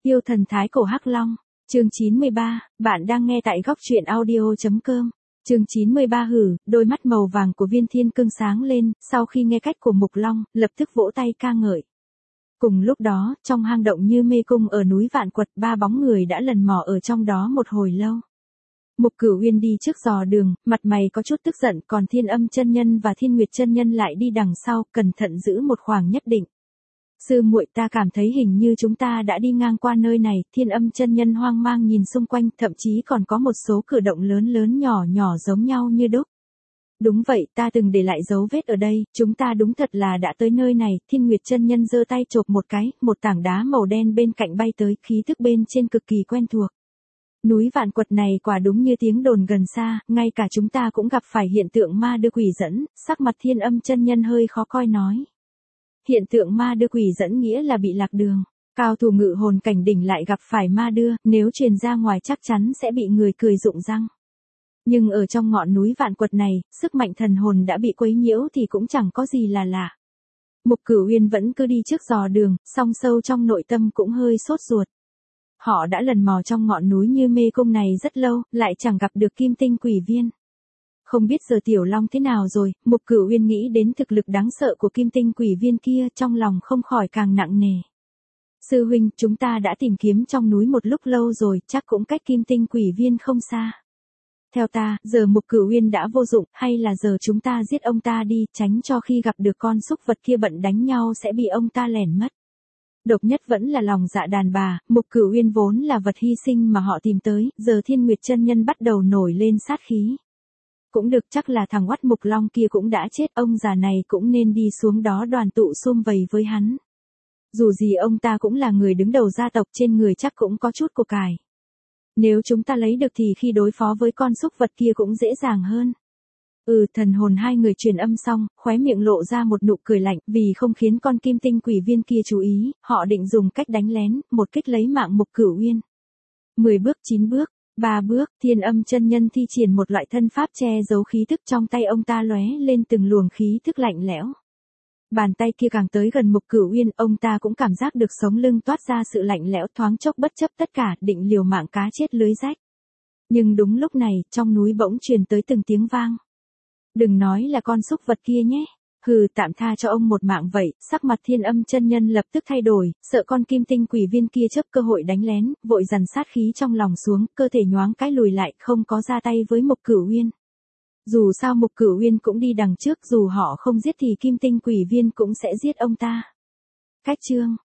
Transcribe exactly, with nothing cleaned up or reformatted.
Yêu thần thái cổ Hắc Long, chương chín mươi ba, bạn đang nghe tại góc truyện audio chấm com. Chương chín mươi ba hử, đôi mắt màu vàng của Viên Thiên Cương sáng lên, sau khi nghe cách của Mục Long, lập tức vỗ tay ca ngợi. Cùng lúc đó, trong hang động như mê cung ở núi Vạn Quật, ba bóng người đã lần mò ở trong đó một hồi lâu. Mục Cửu Uyên đi trước dò đường, mặt mày có chút tức giận, còn Thiên Âm chân nhân và Thiên Nguyệt chân nhân lại đi đằng sau, cẩn thận giữ một khoảng nhất định. Sư muội, ta cảm thấy hình như chúng ta đã đi ngang qua nơi này. Thiên Âm chân nhân hoang mang nhìn xung quanh, thậm chí còn có một số cử động lớn lớn nhỏ nhỏ giống nhau như đúc. Đúng vậy, ta từng để lại dấu vết ở đây, chúng ta đúng thật là đã tới nơi này. Thiên Nguyệt chân nhân giơ tay chộp một cái, một tảng đá màu đen bên cạnh bay tới, khí thức bên trên cực kỳ quen thuộc. Núi Vạn Quật này quả đúng như tiếng đồn gần xa, ngay cả chúng ta cũng gặp phải hiện tượng ma đưa quỷ dẫn. Sắc mặt Thiên Âm chân nhân hơi khó coi nói. Hiện tượng ma đưa quỷ dẫn nghĩa là bị lạc đường. Cao thủ ngự hồn cảnh đỉnh lại gặp phải ma đưa, nếu truyền ra ngoài chắc chắn sẽ bị người cười rụng răng. Nhưng ở trong ngọn núi Vạn Quật này, sức mạnh thần hồn đã bị quấy nhiễu thì cũng chẳng có gì là lạ. Mục Cửu Uyên vẫn cứ đi trước dò đường, song sâu trong nội tâm cũng hơi sốt ruột. Họ đã lần mò trong ngọn núi như mê cung này rất lâu, lại chẳng gặp được Kim Tinh Quỷ Viên. Không biết giờ Tiểu Long thế nào rồi. Mục Cửu Uyên nghĩ đến thực lực đáng sợ của Kim Tinh Quỷ Viên kia, trong lòng không khỏi càng nặng nề. Sư huynh, chúng ta đã tìm kiếm trong núi một lúc lâu rồi, chắc cũng cách Kim Tinh Quỷ Viên không xa. Theo ta, giờ Mục Cửu Uyên đã vô dụng, hay là giờ chúng ta giết ông ta đi, tránh cho khi gặp được con súc vật kia bận đánh nhau sẽ bị ông ta lẻn mất. Độc nhất vẫn là lòng dạ đàn bà. Mục Cửu Uyên vốn là vật hy sinh mà họ tìm tới, giờ Thiên Nguyệt chân nhân bắt đầu nổi lên sát khí. Cũng được, chắc là thằng oắt Mục Long kia cũng đã chết, ông già này cũng nên đi xuống đó đoàn tụ sum vầy với hắn. Dù gì ông ta cũng là người đứng đầu gia tộc, trên người chắc cũng có chút của cải. Nếu chúng ta lấy được thì khi đối phó với con súc vật kia cũng dễ dàng hơn. Ừ, thần hồn hai người truyền âm xong, khóe miệng lộ ra một nụ cười lạnh, vì không khiến con Kim Tinh Quỷ Viên kia chú ý, họ định dùng cách đánh lén, một kích lấy mạng Mục Cửu Uyên. Mười bước, chín bước, ba bước, Thiên Âm chân nhân thi triển một loại thân pháp che giấu khí thức, trong tay ông ta lóe lên từng luồng khí thức lạnh lẽo. Bàn tay kia càng tới gần Mục Cửu Uyên, ông ta cũng cảm giác được sống lưng toát ra sự lạnh lẽo, thoáng chốc bất chấp tất cả, định liều mạng cá chết lưới rách. Nhưng đúng lúc này, trong núi bỗng truyền tới từng tiếng vang. Đừng nói là con súc vật kia nhé. Hừ, tạm tha cho ông một mạng vậy. Sắc mặt Thiên Âm chân nhân lập tức thay đổi, sợ con Kim Tinh Quỷ Viên kia chớp cơ hội đánh lén, vội dằn sát khí trong lòng xuống, cơ thể nhoáng cái lùi lại, không có ra tay với Mục Cửu Uyên. Dù sao Mục Cửu Uyên cũng đi đằng trước, dù họ không giết thì Kim Tinh Quỷ Viên cũng sẽ giết ông ta. Cách chương